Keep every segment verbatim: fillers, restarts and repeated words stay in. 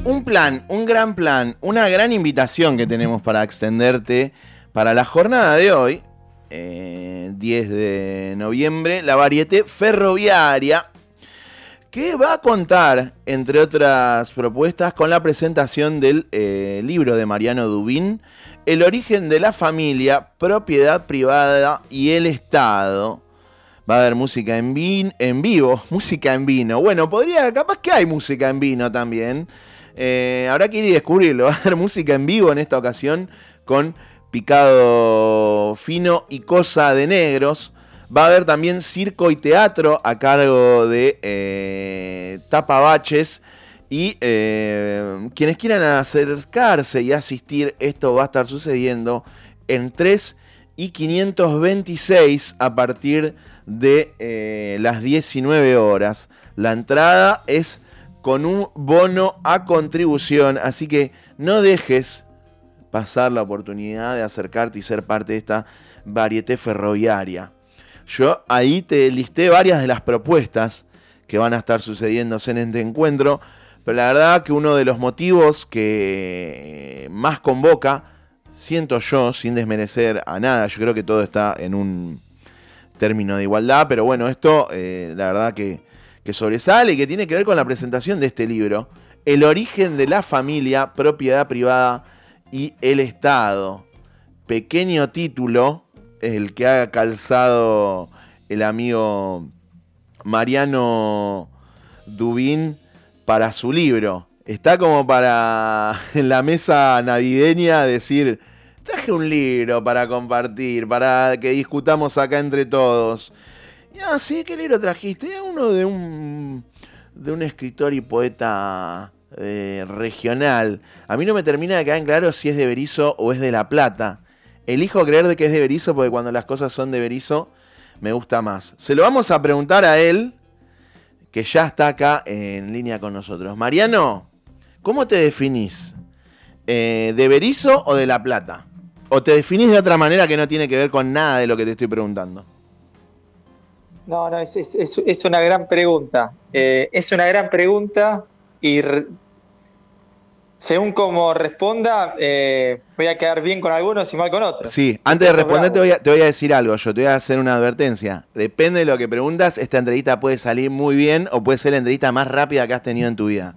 un plan, un gran plan, una gran invitación que tenemos para extenderte para la jornada de hoy, eh, diez de noviembre, la Varieté Ferroviaria, que va a contar, entre otras propuestas, con la presentación del eh, libro de Mariano Dubín, El origen de la familia, propiedad privada y el Estado. Va a haber música en, vin en vivo, música en vino. Bueno, podría, capaz que hay música en vino también. Eh, habrá que ir y descubrirlo. Va a haber música en vivo en esta ocasión con Picado Fino y Cosa de Negros. Va a haber también circo y teatro a cargo de eh, Tapabaches. Y eh, quienes quieran acercarse y asistir, esto va a estar sucediendo en tres y quinientos veintiséis a partir de eh, las diecinueve horas. La entrada es con un bono a contribución, así que no dejes pasar la oportunidad de acercarte y ser parte de esta Varieté Ferroviaria. Yo ahí te listé varias de las propuestas que van a estar sucediéndose en este encuentro, pero la verdad que uno de los motivos que más convoca, siento yo, sin desmerecer a nada, yo creo que todo está en un término de igualdad, pero bueno, esto eh, la verdad que, que sobresale y que tiene que ver con la presentación de este libro, El origen de la familia, propiedad privada y el Estado. Pequeño título, el que ha calzado el amigo Mariano Dubín para su libro. Está como para en la mesa navideña decir, traje un libro para compartir, para que discutamos acá entre todos. Y ah, sí, ¿qué libro trajiste? Uno de un, de un escritor y poeta eh, regional. A mí no me termina de quedar en claro si es de Berisso o es de La Plata. Elijo creer de que es de Berisso porque cuando las cosas son de Berisso me gusta más. Se lo vamos a preguntar a él, que ya está acá en línea con nosotros. Mariano, ¿cómo te definís? Eh, ¿De Berisso o de La Plata? ¿O te definís de otra manera que no tiene que ver con nada de lo que te estoy preguntando? No, no, es, es, es, es una gran pregunta. Eh, es una gran pregunta y re, según como responda, eh, voy a quedar bien con algunos y mal con otros. Sí, antes de responder te voy, a, te voy a decir algo. Yo te voy a hacer una advertencia. Depende de lo que preguntas, esta entrevista puede salir muy bien o puede ser la entrevista más rápida que has tenido en tu vida.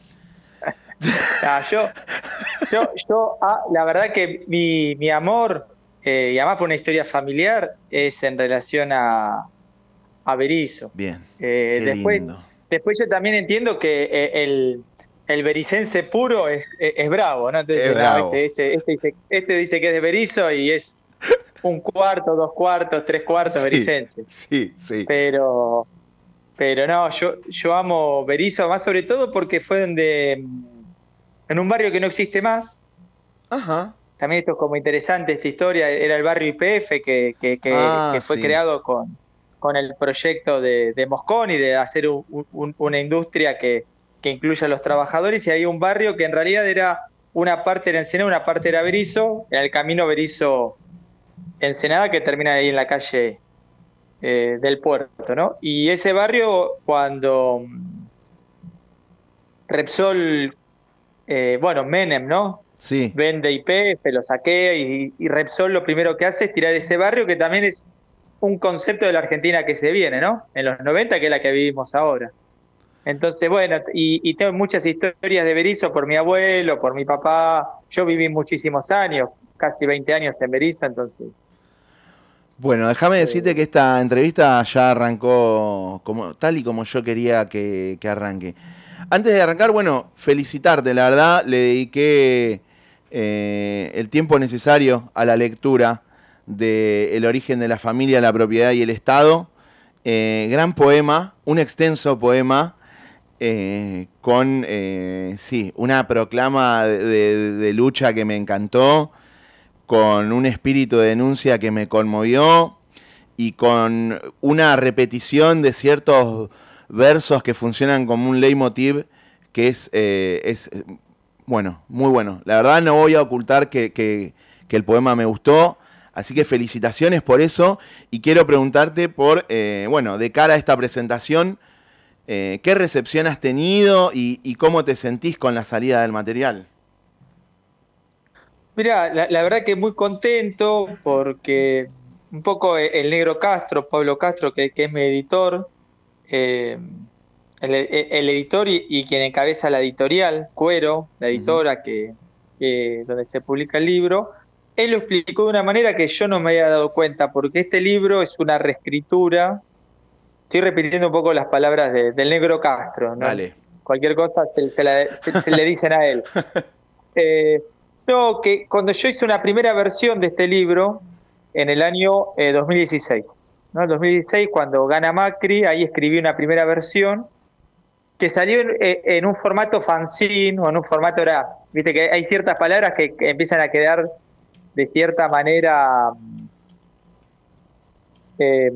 Ah, yo, yo, yo ah, la verdad que mi, mi amor, eh, y además por una historia familiar, es en relación a, a Berisso. Bien. Eh, qué después, lindo. después yo también entiendo que eh, el, el bericense puro es, es, es bravo, ¿no? Entonces, es no, bravo. Este, este, este, dice, este dice que es de Berisso y es un cuarto, dos cuartos, tres cuartos sí, bericense. Sí, sí. Pero, pero no, yo, yo amo Berisso, más sobre todo porque fue donde, en un barrio que no existe más. Ajá. También esto es como interesante, esta historia, era el barrio Y P F que, que, que, ah, que fue sí. creado con, con el proyecto de, de Mosconi, de hacer un, un, una industria que, que incluya a los trabajadores, y había un barrio que en realidad era, una parte era Ensenada, una parte era Berisso, era el camino Berisso-Ensenada que termina ahí en la calle eh, del puerto, ¿no? Y ese barrio, cuando Repsol, eh, bueno, Menem, ¿no? Sí. Vende Y P F, lo saquea y, y Repsol lo primero que hace es tirar ese barrio, que también es un concepto de la Argentina que se viene, ¿no? En los noventa, que es la que vivimos ahora. Entonces, bueno, y, y tengo muchas historias de Berisso por mi abuelo, por mi papá. Yo viví muchísimos años, casi veinte años en Berisso, entonces. Bueno, déjame decirte eh, que esta entrevista ya arrancó como, tal y como yo quería que, que arranque. Antes de arrancar, bueno, felicitarte, la verdad, le dediqué eh, el tiempo necesario a la lectura de El origen de la familia, la propiedad y el Estado. Eh, gran poema, un extenso poema, eh, con, eh, sí, una proclama de, de, de lucha que me encantó, con un espíritu de denuncia que me conmovió y con una repetición de ciertos versos que funcionan como un leitmotiv que es, eh, es bueno, muy bueno. La verdad no voy a ocultar que, que, que el poema me gustó, así que felicitaciones por eso y quiero preguntarte por, eh, bueno, de cara a esta presentación, Eh, ¿Qué recepción has tenido y, y cómo te sentís con la salida del material? Mira, la, la verdad que muy contento porque un poco el negro Castro, Pablo Castro, que, que es mi editor, eh, el, el editor y, y quien encabeza la editorial, Cuero, la Ujú. editora que, que- donde se publica el libro, él lo explicó de una manera que yo no me había dado cuenta, porque este libro es una reescritura. Estoy repitiendo un poco las palabras de- del negro Castro, ¿no? Dale. Cualquier cosa se, se la- se- se le dicen a él. Eh, no, que cuando yo hice una primera versión de este libro, en el año eh, dos mil dieciséis, ¿no? El dos mil dieciséis, cuando gana Macri, ahí escribí una primera versión que salió en, eh, en un formato fanzine o en un formato, era, viste que hay ciertas palabras que, que empiezan a quedar de cierta manera eh,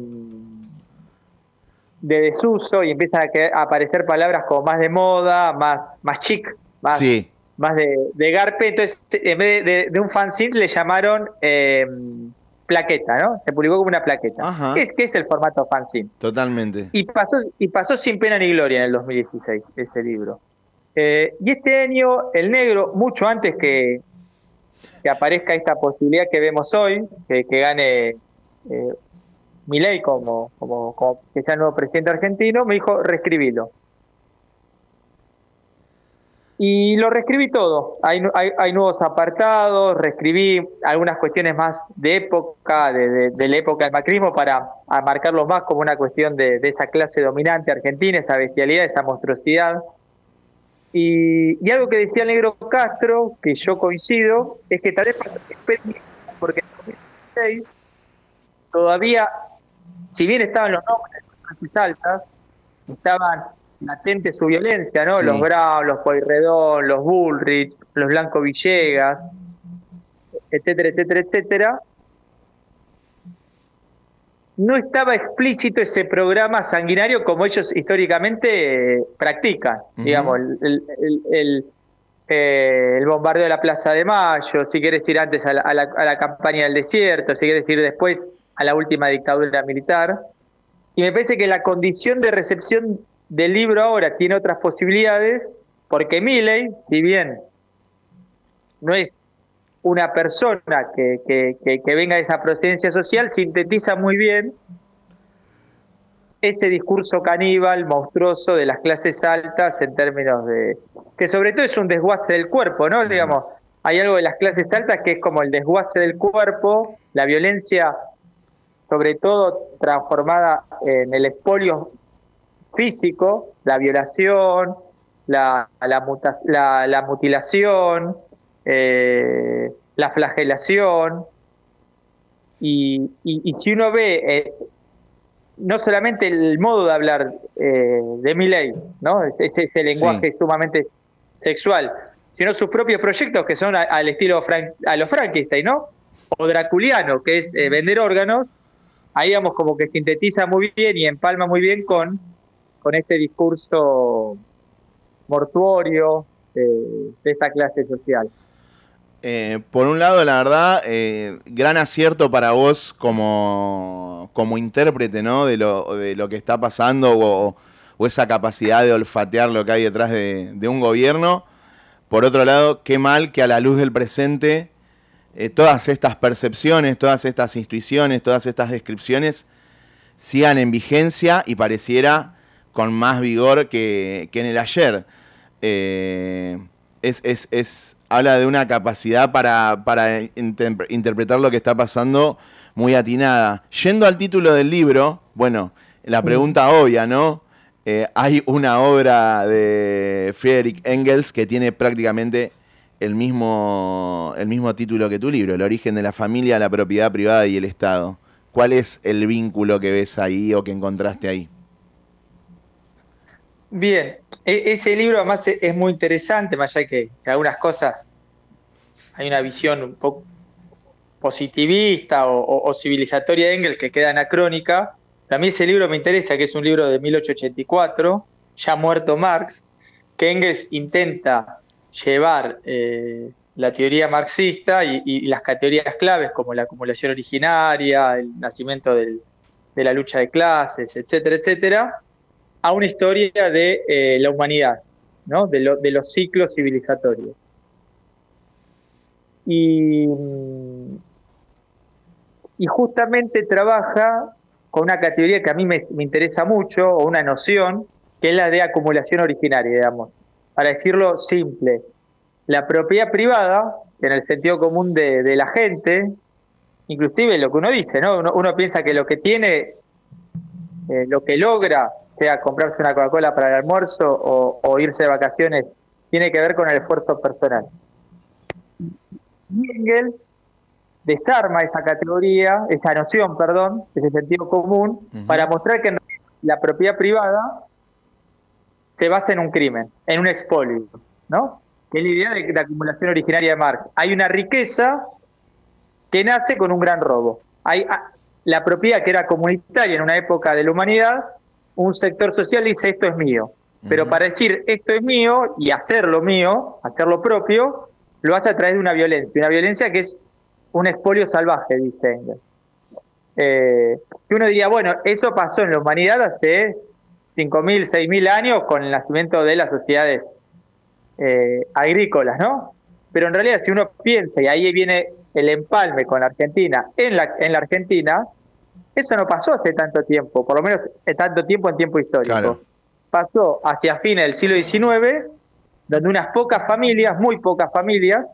de desuso y empiezan a, que- a aparecer palabras como más de moda, más, más chic, más, Sí. más de, de garpe. Entonces, en vez de, de- de un fanzine, le llamaron eh, plaqueta, ¿no? Se publicó como una plaqueta. ¿Qué Ajá. es, qué es el formato fanzine? Totalmente. Y pasó, y pasó sin pena ni gloria en el dos mil dieciséis ese libro. Eh, y este año, el negro, mucho antes que, que aparezca esta posibilidad que vemos hoy, que, que gane eh, Milei como, como, como que sea el nuevo presidente argentino, me dijo, reescribilo. Y lo reescribí todo. Hay, hay, hay nuevos apartados, reescribí algunas cuestiones más de época, de, de, de la época del macrismo, para marcarlo más como una cuestión de, de esa clase dominante argentina, esa bestialidad, esa monstruosidad. Y, y algo que decía el negro Castro, que yo coincido, es que tal vez porque en dos mil dieciséis todavía, si bien estaban los nombres de las clases altas, estaban latente su violencia, ¿no? Los Sí. Brown, los Pueyrredón, los Bullrich, los Blanco Villegas, etcétera, etcétera, etcétera. No estaba explícito ese programa sanguinario como ellos históricamente eh, practican. Ujú. Digamos, el, el, el, el, eh, el bombardeo de la Plaza de Mayo, si quieres ir antes a la, a, la, a la campaña del desierto, si quieres ir después a la última dictadura militar. Y me parece que la condición de recepción del libro ahora tiene otras posibilidades, porque Milei, si bien no es una persona que, que, que, que venga de esa procedencia social, sintetiza muy bien ese discurso caníbal, monstruoso de las clases altas en términos de... que sobre todo es un desguace del cuerpo, ¿no? Digamos, hay algo de las clases altas que es como el desguace del cuerpo, la violencia sobre todo transformada en el expolio físico, la violación, la, la, muta, la, la mutilación, eh, la flagelación. Y, y, y si uno ve eh, no solamente el modo de hablar eh, de Milei, ¿no? Ese, ese lenguaje sí. sumamente sexual, sino sus propios proyectos que son a, al estilo Frank, a los Frankenstein, ¿no? O draculiano, que es eh, vender órganos. Ahí vamos como que sintetiza muy bien y empalma muy bien con, con este discurso mortuorio de, de esta clase social. Eh, por un lado, la verdad, eh, gran acierto para vos como, como intérprete, ¿no? De lo, de lo que está pasando o, o esa capacidad de olfatear lo que hay detrás de, de un gobierno. Por otro lado, qué mal que a la luz del presente eh, todas estas percepciones, todas estas intuiciones, todas estas descripciones sigan en vigencia y pareciera con más vigor que, que en el ayer. Eh, es, es, es, habla de una capacidad para, para inter interpretar lo que está pasando muy atinada. Yendo al título del libro, bueno, la pregunta mm. obvia, ¿no? Eh, hay una obra de Friedrich Engels que tiene prácticamente el mismo, el mismo título que tu libro, El origen de la familia, la propiedad privada y el Estado. ¿Cuál es el vínculo que ves ahí o que encontraste ahí? Bien, e ese libro además es muy interesante, más allá que, que algunas cosas hay una visión un poco positivista o, o, o civilizatoria de Engels que queda anacrónica. A mí ese libro me interesa, que es un libro de mil ochocientos ochenta y cuatro, ya muerto Marx, que Engels intenta llevar eh, la teoría marxista y, y las categorías claves como la acumulación originaria, el nacimiento del, de la lucha de clases, etcétera, etcétera, a una historia de eh, la humanidad, ¿no? De, lo, de los ciclos civilizatorios. Y, y justamente trabaja con una categoría que a mí me, me interesa mucho, o una noción, que es la de acumulación originaria, digamos. Para decirlo simple, la propiedad privada, en el sentido común de, de la gente, inclusive lo que uno dice, ¿no? Uno, uno piensa que lo que tiene, eh, lo que logra, sea comprarse una Coca-Cola para el almuerzo o, o irse de vacaciones, tiene que ver con el esfuerzo personal. Engels desarma esa categoría, esa noción, perdón, ese sentido común, uh-huh. para mostrar que la propiedad privada se basa en un crimen, en un expolio, ¿no? Que es la idea de la acumulación originaria de Marx. Hay una riqueza que nace con un gran robo. Hay la propiedad que era comunitaria en una época de la humanidad, un sector social dice esto es mío. Uh-huh. Pero para decir esto es mío y hacerlo mío, hacerlo propio, lo hace a través de una violencia. Una violencia que es un expolio salvaje, dice Engels. Eh, que uno diría, bueno, eso pasó en la humanidad hace cinco mil, seis mil años con el nacimiento de las sociedades eh, agrícolas, ¿no? Pero en realidad, si uno piensa, y ahí viene el empalme con la Argentina, en la, en la Argentina, eso no pasó hace tanto tiempo, por lo menos tanto tiempo en tiempo histórico. Claro. Pasó hacia fines del siglo diecinueve, donde unas pocas familias, muy pocas familias,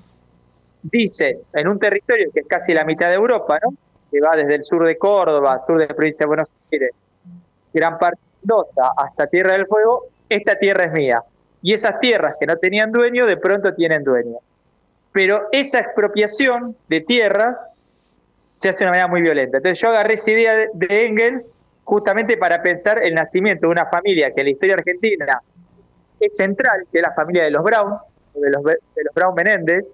dicen, en un territorio que es casi la mitad de Europa, ¿no? Que va desde el sur de Córdoba, sur de la provincia de Buenos Aires, gran parte de Mendoza, hasta Tierra del Fuego, esta tierra es mía. Y esas tierras que no tenían dueño, de pronto tienen dueño. Pero esa expropiación de tierras se hace de una manera muy violenta. Entonces yo agarré esa idea de, de Engels justamente para pensar el nacimiento de una familia que en la historia argentina es central, que es la familia de los Brown, de los, de los Brown Menéndez,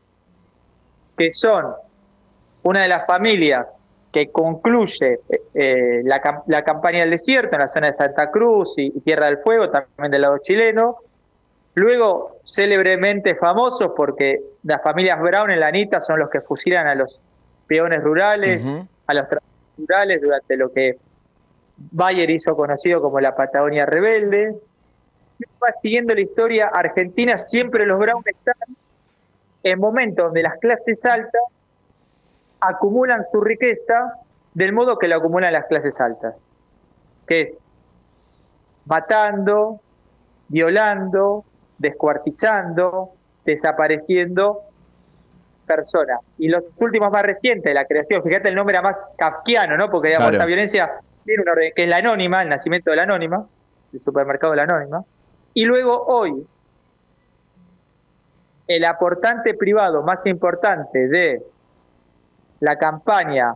que son una de las familias que concluye eh, la, la campaña del desierto en la zona de Santa Cruz y, y Tierra del Fuego, también del lado chileno. Luego, célebremente famosos porque las familias Brown en la Anita son los que fusilan a los peones rurales, uh-huh. a los trabajadores rurales durante lo que Bayer hizo conocido como la Patagonia Rebelde. Va siguiendo la historia argentina, siempre los Brown están en momentos donde las clases altas acumulan su riqueza del modo que la acumulan las clases altas, que es matando, violando, descuartizando, desapareciendo personas. Y los últimos más recientes de la creación, fíjate, el nombre era más kafkiano, ¿no? Porque digamos, claro. esta violencia tiene una orden que es la Anónima, el nacimiento de la Anónima, el supermercado de la Anónima. Y luego hoy, el aportante privado más importante de la campaña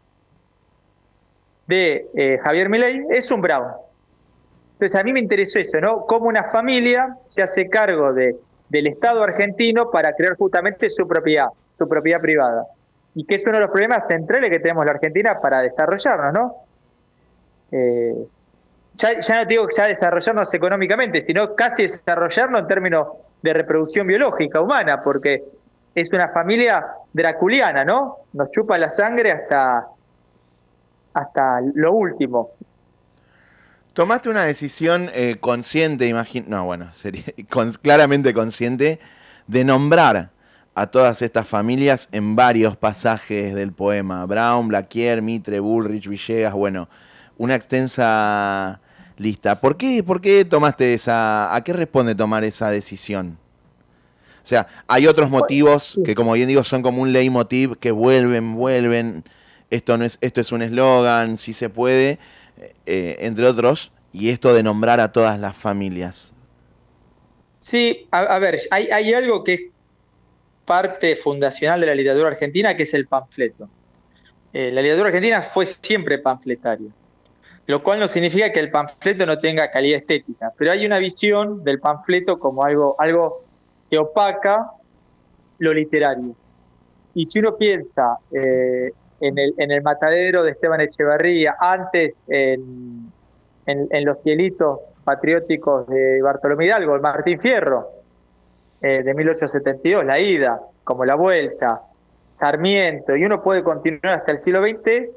de eh, Javier Milei es un Brown. Entonces a mí me interesó eso, ¿no? Cómo una familia se hace cargo de, del Estado argentino para crear justamente su propiedad, su propiedad privada. Y que es uno de los problemas centrales que tenemos la Argentina para desarrollarnos, ¿no? Eh, ya, ya no digo ya desarrollarnos económicamente, sino casi desarrollarnos en términos de reproducción biológica humana, porque es una familia draculiana, ¿no? Nos chupa la sangre hasta, hasta lo último. Tomaste una decisión eh, consciente, imagino, no, bueno, sería con, claramente consciente, de nombrar a todas estas familias en varios pasajes del poema. Brown, Blaquier, Mitre, Bullrich, Villegas, bueno, una extensa lista. ¿Por qué, por qué tomaste esa, a qué responde tomar esa decisión? O sea, hay otros motivos que, como bien digo, son como un leitmotiv que vuelven, vuelven. Esto no es, esto es un eslogan, si se puede, eh, entre otros, y esto de nombrar a todas las familias. Sí, a, a ver, hay, hay algo que es parte fundacional de la literatura argentina, que es el panfleto. Eh, la literatura argentina fue siempre panfletaria, lo cual no significa que el panfleto no tenga calidad estética, pero hay una visión del panfleto como algo, algo que opaca lo literario. Y si uno piensa eh, en, el, en el matadero de Esteban Echeverría, antes en, en, en los cielitos patrióticos de Bartolomé Hidalgo, el Martín Fierro, eh, de mil ochocientos setenta y dos, La Ida, como La Vuelta, Sarmiento, y uno puede continuar hasta el siglo veinte,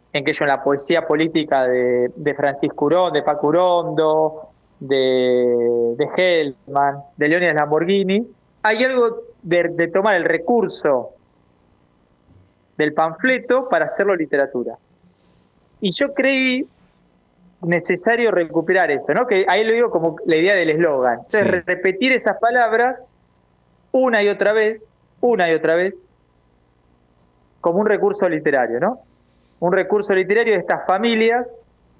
en que yo en la poesía política de, de Francisco Urón, de Paco Urondo, de, de Hellman, de Leónidas Lamborghini, hay algo de, de tomar el recurso del panfleto para hacerlo literatura. Y yo creí necesario recuperar eso, ¿no? Que ahí lo digo como la idea del eslogan. Entonces, sí. repetir esas palabras una y otra vez, una y otra vez, como un recurso literario, ¿no? Un recurso literario de estas familias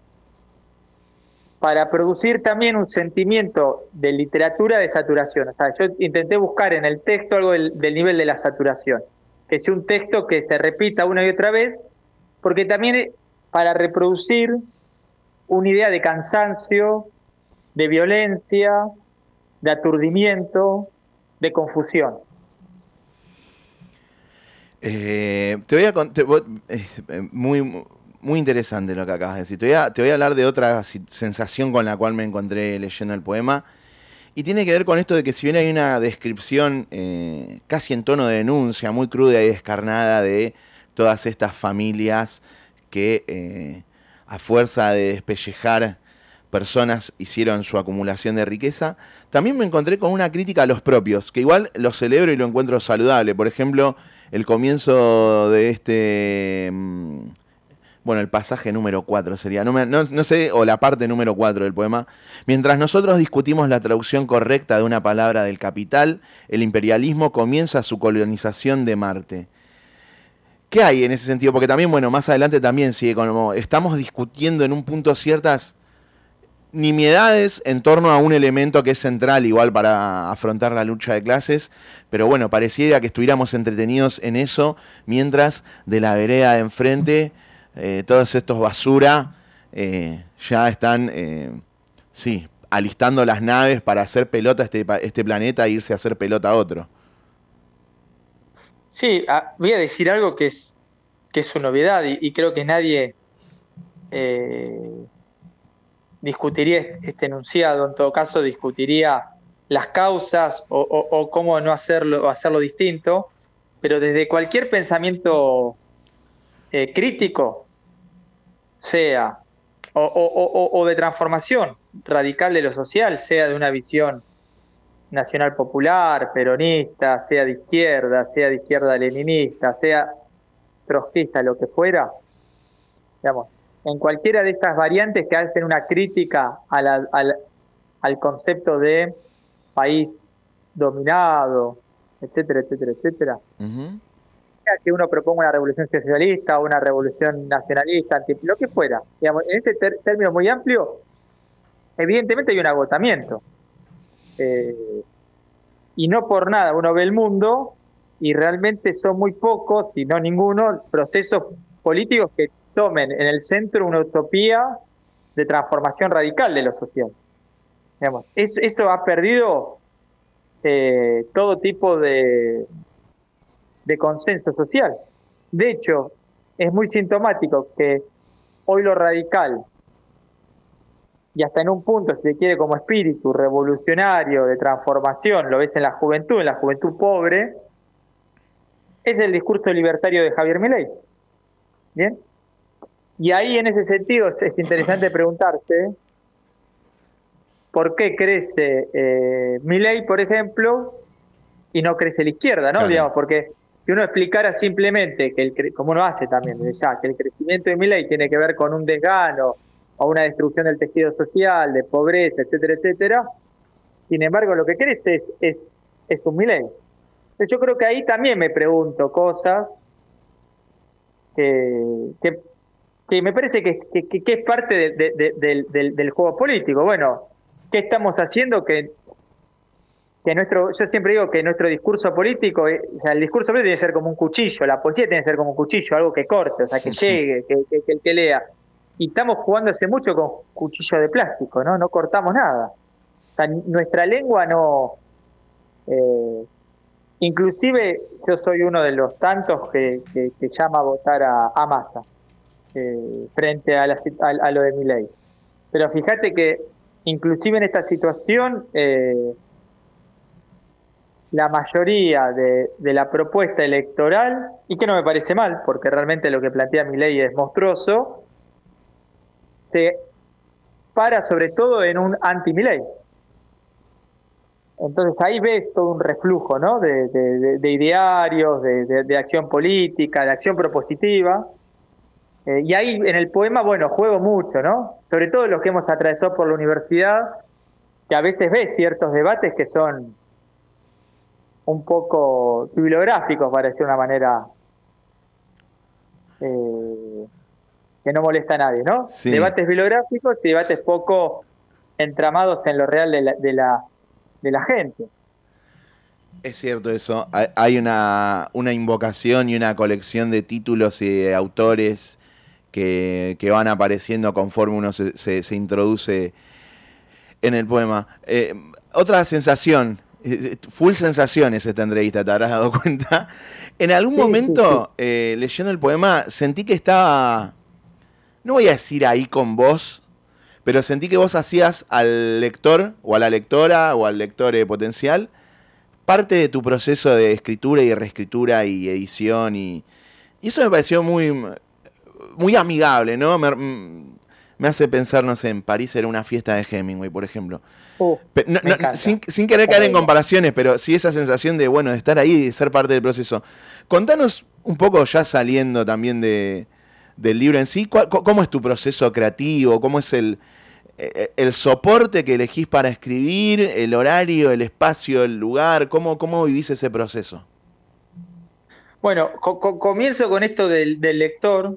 para producir también un sentimiento de literatura de saturación. O sea, yo intenté buscar en el texto algo del, del nivel de la saturación, que sea un texto que se repita una y otra vez, porque también para reproducir una idea de cansancio, de violencia, de aturdimiento, de confusión. Eh, te voy a contar, eh, muy, muy interesante lo que acabas de decir. Te voy, a, te voy a hablar de otra sensación con la cual me encontré leyendo el poema. Y tiene que ver con esto de que si bien hay una descripción eh, casi en tono de denuncia, muy cruda y descarnada de todas estas familias que eh, a fuerza de despellejar personas hicieron su acumulación de riqueza, también me encontré con una crítica a los propios, que igual lo celebro y lo encuentro saludable. Por ejemplo, el comienzo de este, bueno, el pasaje número cuatro sería, no, me, no, no sé, o la parte número cuatro del poema. Mientras nosotros discutimos la traducción correcta de una palabra del capital, el imperialismo comienza su colonización de Marte. ¿Qué hay en ese sentido? Porque también, bueno, más adelante también sigue como, estamos discutiendo en un punto ciertas nimiedades en torno a un elemento que es central igual para afrontar la lucha de clases, pero bueno, pareciera que estuviéramos entretenidos en eso, mientras de la vereda de enfrente, eh, todos estos basura eh, ya están, eh, sí, alistando las naves para hacer pelota a este, este planeta e irse a hacer pelota a otro. Sí, voy a decir algo que es, que es su novedad y, y creo que nadie eh, discutiría este enunciado, en todo caso discutiría las causas o, o, o cómo no hacerlo, o hacerlo distinto, pero desde cualquier pensamiento eh, crítico, sea, o, o, o, o de transformación radical de lo social, sea de una visión nacional popular, peronista, sea de izquierda, sea de izquierda leninista, sea trotskista, lo que fuera, digamos, en cualquiera de esas variantes que hacen una crítica a la, al, al concepto de país dominado, etcétera, etcétera, etcétera. Uh-huh. Sea que uno proponga una revolución socialista o una revolución nacionalista, anti, lo que fuera. Digamos, en ese ter- término muy amplio, evidentemente hay un agotamiento. Eh, y no por nada uno ve el mundo y realmente son muy pocos, si no ninguno, procesos políticos que tomen en el centro una utopía de transformación radical de lo social. Digamos, eso, eso ha perdido eh, todo tipo de, de consenso social. De hecho, es muy sintomático que hoy lo radical, y hasta en un punto, si se quiere, como espíritu revolucionario de transformación, lo ves en la juventud, en la juventud pobre, es el discurso libertario de Javier Milei. ¿Bien? Y ahí, en ese sentido, es interesante preguntarse por qué crece eh, Milei, por ejemplo, y no crece la izquierda, ¿no? Claro. Digamos, porque si uno explicara simplemente, que el, como uno hace también desde ya, que el crecimiento de Milei tiene que ver con un desgano o una destrucción del tejido social, de pobreza, etcétera, etcétera, sin embargo, lo que crece es, es, es un Milei. Entonces yo creo que ahí también me pregunto cosas que... que que me parece que, que, que es parte de, de, de, de, del, del juego político. Bueno, ¿qué estamos haciendo? Que, que nuestro, yo siempre digo que nuestro discurso político, o sea, el discurso político tiene que ser como un cuchillo, la poesía tiene que ser como un cuchillo, algo que corte, o sea, que llegue, que, que, que el que lea. Y estamos jugando hace mucho con cuchillo de plástico, ¿no? No cortamos nada. O sea, nuestra lengua no... Eh, inclusive yo soy uno de los tantos que, que, que llama a votar a, a Massa. Eh, frente a, la, a, a lo de Milei. Pero fíjate que inclusive en esta situación eh, la mayoría de, de la propuesta electoral, y que no me parece mal, porque realmente lo que plantea Milei es monstruoso, se para sobre todo en un anti-Milei. Entonces ahí ves todo un reflujo, ¿no? de, de, de, de idearios, de, de, de acción política, de acción propositiva. Eh, y ahí en el poema, bueno, juego mucho, ¿no? Sobre todo los que hemos atravesado por la universidad, que a veces ves ciertos debates que son un poco bibliográficos, para decir de una manera eh, que no molesta a nadie, ¿no? Sí. Debates bibliográficos y debates poco entramados en lo real de la, de la, de la gente. Es cierto eso. Hay una, una invocación y una colección de títulos y de autores que, que van apareciendo conforme uno se, se, se introduce en el poema. Eh, otra sensación, full sensaciones esta entrevista, te habrás dado cuenta. En algún sí, momento, sí, sí. Eh, leyendo el poema, sentí que estaba, no voy a decir ahí con vos, pero sentí que vos hacías al lector, o a la lectora, o al lector eh, potencial, parte de tu proceso de escritura y reescritura y edición. Y, y eso me pareció muy, muy amigable, ¿no? Me, me hace pensar, no sé, en París era una fiesta de Hemingway, por ejemplo. Uh, no, no, sin, sin querer caer en comparaciones, pero sí esa sensación de, bueno, de estar ahí y de ser parte del proceso. Contanos un poco, ya saliendo también de, del libro en sí, ¿cuál, ¿cómo es tu proceso creativo? ¿Cómo es el, el soporte que elegís para escribir, el horario, el espacio, el lugar? ¿Cómo, cómo vivís ese proceso? Bueno, co co comienzo con esto del, del lector.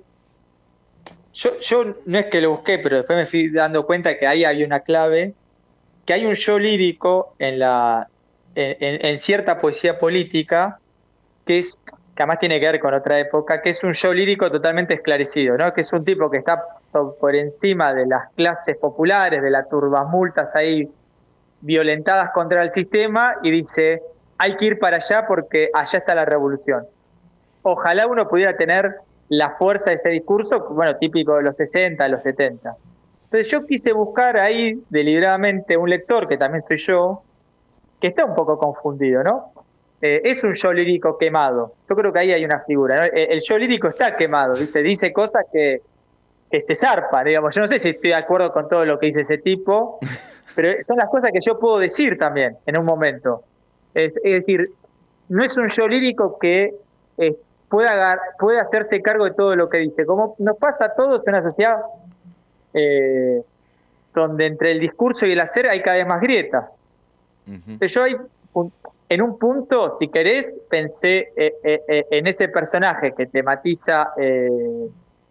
Yo, yo no es que lo busqué, pero después me fui dando cuenta que ahí hay una clave, que hay un yo lírico en, la, en, en, en cierta poesía política, que es que además tiene que ver con otra época, que es un yo lírico totalmente esclarecido, ¿no? Que es un tipo que está por encima de las clases populares, de las turbamultas ahí violentadas contra el sistema, y dice, hay que ir para allá porque allá está la revolución. Ojalá uno pudiera tener la fuerza de ese discurso, bueno, típico de los sesenta, de los setenta. Entonces yo quise buscar ahí deliberadamente un lector, que también soy yo, que está un poco confundido, ¿no? Eh, es un yo lírico quemado. Yo creo que ahí hay una figura, ¿no? El, el yo lírico está quemado, ¿viste? Dice cosas que, que se zarpan, digamos. Yo no sé si estoy de acuerdo con todo lo que dice ese tipo, pero son las cosas que yo puedo decir también en un momento. Es, es decir, no es un yo lírico que eh, pueda, pueda hacerse cargo de todo lo que dice. Como nos pasa a todos en una sociedad eh, donde entre el discurso y el hacer hay cada vez más grietas. Uh-huh. Entonces yo hay un, en un punto, si querés, pensé eh, eh, en ese personaje que tematiza, eh,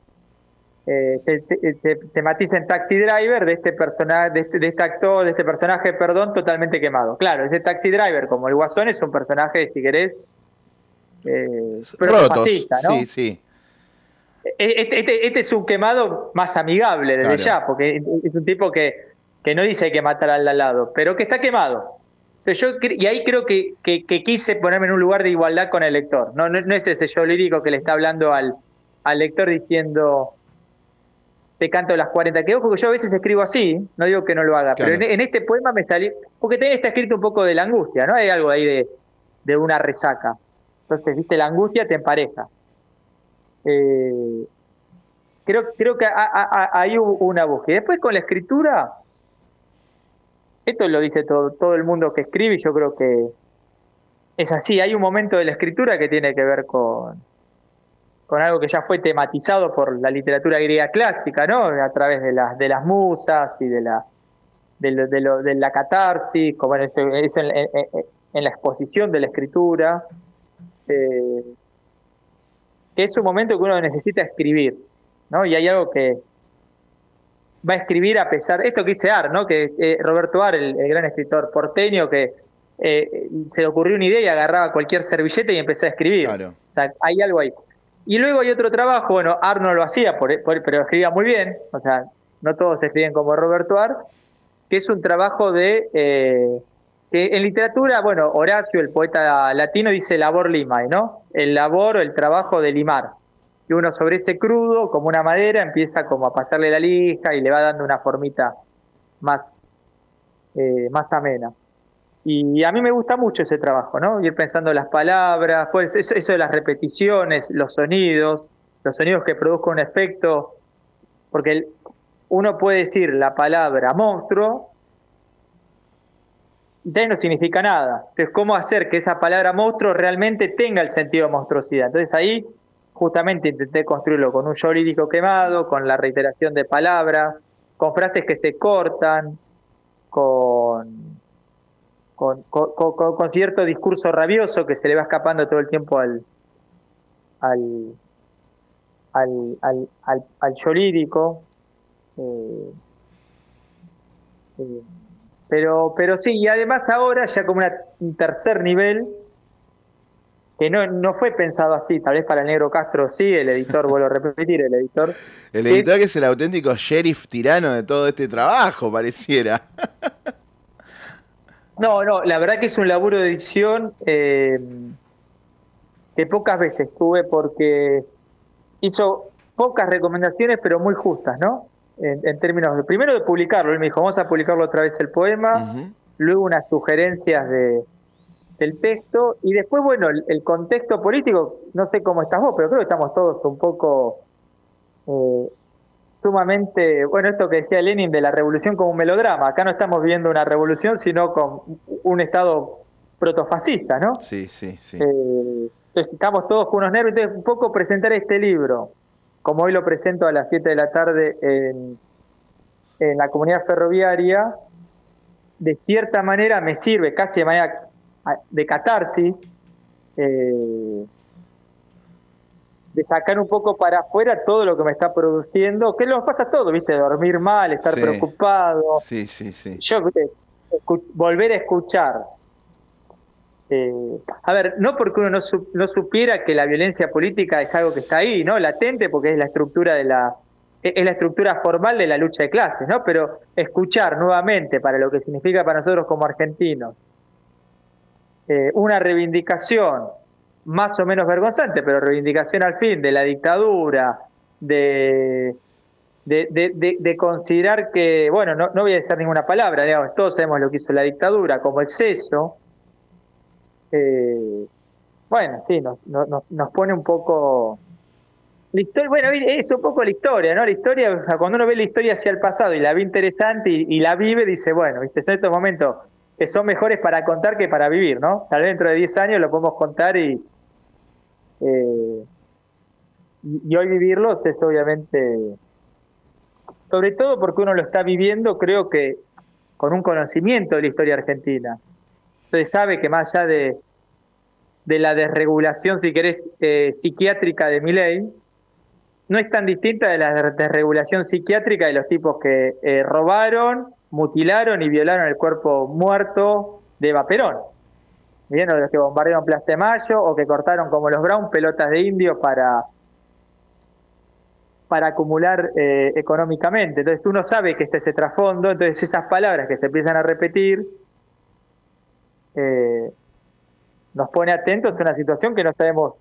eh, se, te, te, tematiza en Taxi Driver, de este personaje, de este, de este actor, de este personaje, perdón, totalmente quemado. Claro, ese Taxi Driver, como el Guasón, es un personaje, si querés, eh, fascista, ¿no? Sí, sí. Este, este, este es un quemado más amigable desde claro. ya, porque es un tipo que, que no dice hay que matar al lado, pero que está quemado. Yo, y ahí creo que, que, que quise ponerme en un lugar de igualdad con el lector. No, no, no es ese yo lírico que le está hablando al, al lector diciendo te canto las cuarenta. Que ojo que yo a veces escribo así, no digo que no lo haga, claro. Pero en, en este poema me salió, porque también está escrito un poco de la angustia, ¿no? Hay algo ahí de, de una resaca. Entonces, viste, la angustia te empareja. Eh, creo, creo que hay una búsqueda. Después con la escritura, esto lo dice todo, todo el mundo que escribe, y yo creo que es así. Hay un momento de la escritura que tiene que ver con, con algo que ya fue tematizado por la literatura griega clásica, ¿no? A través de las, de las musas y de la, de, lo, de, lo, de la catarsis, como es, es en, en, en la exposición de la escritura. Eh, que es un momento que uno necesita escribir, ¿no? Y hay algo que va a escribir a pesar, esto que dice Ar, ¿no? Que eh, Roberto Ar, el, el gran escritor porteño, que eh, se le ocurrió una idea y agarraba cualquier servilleta y empezó a escribir. Claro. O sea, hay algo ahí. Y luego hay otro trabajo, bueno, Ar no lo hacía, por, por, pero escribía muy bien, o sea, no todos escriben como Roberto Ar, que es un trabajo de... Eh, que en literatura, bueno, Horacio, el poeta latino, dice labor limae, ¿no? El labor o el trabajo de limar. Y uno sobre ese crudo, como una madera, empieza como a pasarle la lija y le va dando una formita más, eh, más amena. Y a mí me gusta mucho ese trabajo, ¿no? Ir pensando las palabras, pues eso, eso de las repeticiones, los sonidos, los sonidos que produzcan un efecto, porque el, uno puede decir la palabra monstruo y no significa nada. Entonces, ¿cómo hacer que esa palabra monstruo realmente tenga el sentido de monstruosidad? Entonces ahí justamente intenté construirlo con un yo lírico quemado, con la reiteración de palabras, con frases que se cortan, con, con, con, con, con cierto discurso rabioso que se le va escapando todo el tiempo al, al, al, al, al, al yo lírico. Eh, eh, pero, pero sí, y además ahora ya como una, un tercer nivel, que no, no fue pensado así, tal vez para el Negro Castro sí, el editor, vuelvo a repetir, el editor. El editor es, que es el auténtico sheriff tirano de todo este trabajo, pareciera. No, no, la verdad que es un laburo de edición eh, que pocas veces tuve porque hizo pocas recomendaciones, pero muy justas, ¿no? En, en términos de, primero de publicarlo, él me dijo, vamos a publicarlo otra vez el poema, uh-huh. Luego unas sugerencias de, del texto, y después, bueno, el, el contexto político, no sé cómo estás vos, pero creo que estamos todos un poco eh, sumamente, bueno, esto que decía Lenin de la revolución como un melodrama, acá no estamos viendo una revolución, sino con un estado protofascista, ¿no? Sí, sí, sí. Eh, entonces estamos todos con unos nervios, entonces un poco presentar este libro, como hoy lo presento a las siete de la tarde en, en la comunidad ferroviaria, de cierta manera me sirve casi de manera de catarsis, eh, de sacar un poco para afuera todo lo que me está produciendo, que nos pasa todo, ¿viste? Dormir mal, estar sí. preocupado. Sí, sí, sí. Yo, ¿viste? Escu- volver a escuchar. Eh, a ver, no porque uno no, su, no supiera que la violencia política es algo que está ahí, ¿no? Latente, porque es la estructura de la es la estructura formal de la lucha de clases, ¿no? Pero escuchar nuevamente para lo que significa para nosotros como argentinos eh, una reivindicación más o menos vergonzante, pero reivindicación al fin de la dictadura, de de, de, de, de considerar que, bueno, no, no voy a decir ninguna palabra, digamos, todos sabemos lo que hizo la dictadura como exceso. Eh, bueno, sí, nos, nos, nos pone un poco la historia, bueno, es un poco la historia, ¿no? La historia, o sea, cuando uno ve la historia hacia el pasado y la ve interesante y, y la vive, dice, bueno, viste, son estos momentos que son mejores para contar que para vivir, ¿no? Tal vez dentro de diez años lo podemos contar y eh, y, y hoy vivirlos es obviamente, sobre todo porque uno lo está viviendo, creo que con un conocimiento de la historia argentina. Entonces sabe que más allá de, de la desregulación, si querés, eh, psiquiátrica de Milei, no es tan distinta de la desregulación psiquiátrica de los tipos que eh, robaron, mutilaron y violaron el cuerpo muerto de Eva Perón. ¿Vieron? Los que bombardearon Plaza de Mayo o que cortaron como los Brown pelotas de indios para, para acumular eh, económicamente. Entonces uno sabe que está ese trasfondo, entonces esas palabras que se empiezan a repetir Eh, nos pone atentos a una situación que no sabemos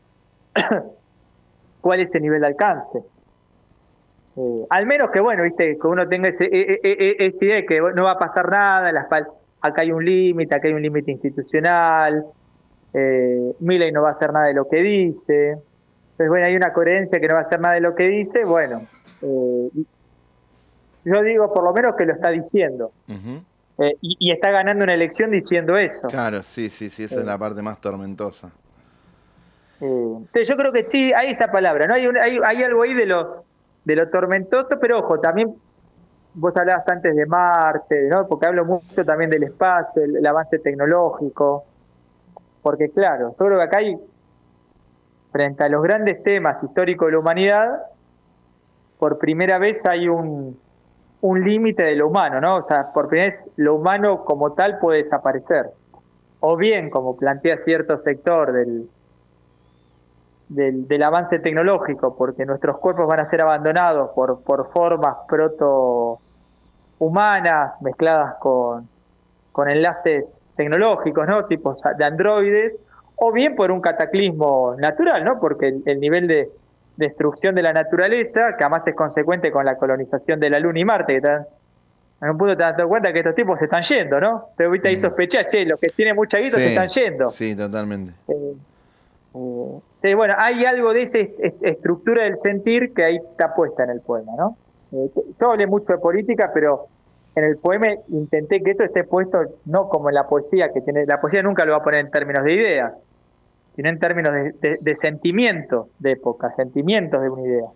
cuál es el nivel de alcance. Eh, al menos que, bueno, viste, que uno tenga ese, e, e, e, esa idea de que no va a pasar nada, las, acá hay un límite, acá hay un límite institucional, eh, Milei no va a hacer nada de lo que dice. Entonces, bueno, hay una coherencia que no va a hacer nada de lo que dice, bueno, eh, yo digo por lo menos que lo está diciendo. Uh-huh. Eh, y, y está ganando una elección diciendo eso. Claro, sí, sí, sí, esa eh. es la parte más tormentosa. Eh, entonces yo creo que sí, hay esa palabra, ¿no? Hay, un, hay, hay algo ahí de lo, de lo tormentoso, pero ojo, también vos hablabas antes de Marte, ¿no? Porque hablo mucho también del espacio, el, el avance tecnológico, porque claro, yo creo que acá hay, frente a los grandes temas históricos de la humanidad, por primera vez hay un... un límite de lo humano, ¿no? O sea, por primera vez lo humano como tal puede desaparecer. O bien, como plantea cierto sector del, del, del avance tecnológico, porque nuestros cuerpos van a ser abandonados por, por formas proto-humanas mezcladas con, con enlaces tecnológicos, ¿no? Tipos de androides, o bien por un cataclismo natural, ¿no? Porque el, el nivel de destrucción de la naturaleza, que además es consecuente con la colonización de la Luna y Marte, que están en un punto te das cuenta que estos tipos se están yendo, ¿no? Te ahorita ahí Mm. sospechás, che, los que tienen mucha guita Sí, se están yendo. sí, totalmente. Eh, eh, entonces, bueno, hay algo de esa est- est- estructura del sentir que ahí está puesta en el poema, ¿no? Eh, yo hablé mucho de política, pero en el poema intenté que eso esté puesto no como en la poesía, que tiene, la poesía nunca lo va a poner en términos de ideas, sino en términos de, de, de sentimientos de época, sentimientos de una idea.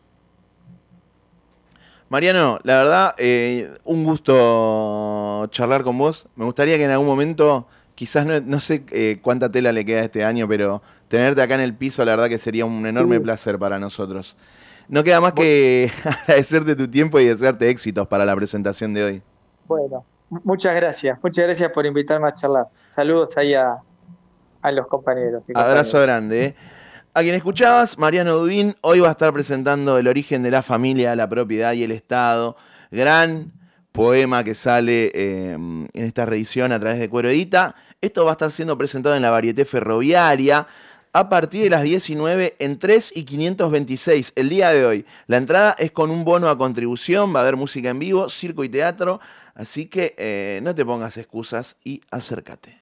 Mariano, la verdad, eh, un gusto charlar con vos. Me gustaría que en algún momento, quizás no, no sé eh, cuánta tela le queda este año, pero tenerte acá en el piso, la verdad que sería un enorme Sí, placer para nosotros. No queda más bu- que agradecerte tu tiempo y desearte éxitos para la presentación de hoy. bueno, m- muchas gracias, muchas gracias por invitarme a charlar. Saludos ahí a, a los compañeros y Abrazo compañeras. grande. ¿Eh? A quien escuchabas, Mariano Dubín, hoy va a estar presentando El origen de la familia, la propiedad y el Estado. Gran poema que sale eh, en esta reedición a través de Cuero Edita. Esto va a estar siendo presentado en la Varieté Ferroviaria a partir de las diecinueve en tres y quinientos veintiséis, el día de hoy. La entrada es con un bono a contribución, va a haber música en vivo, circo y teatro, así que eh, no te pongas excusas y acércate.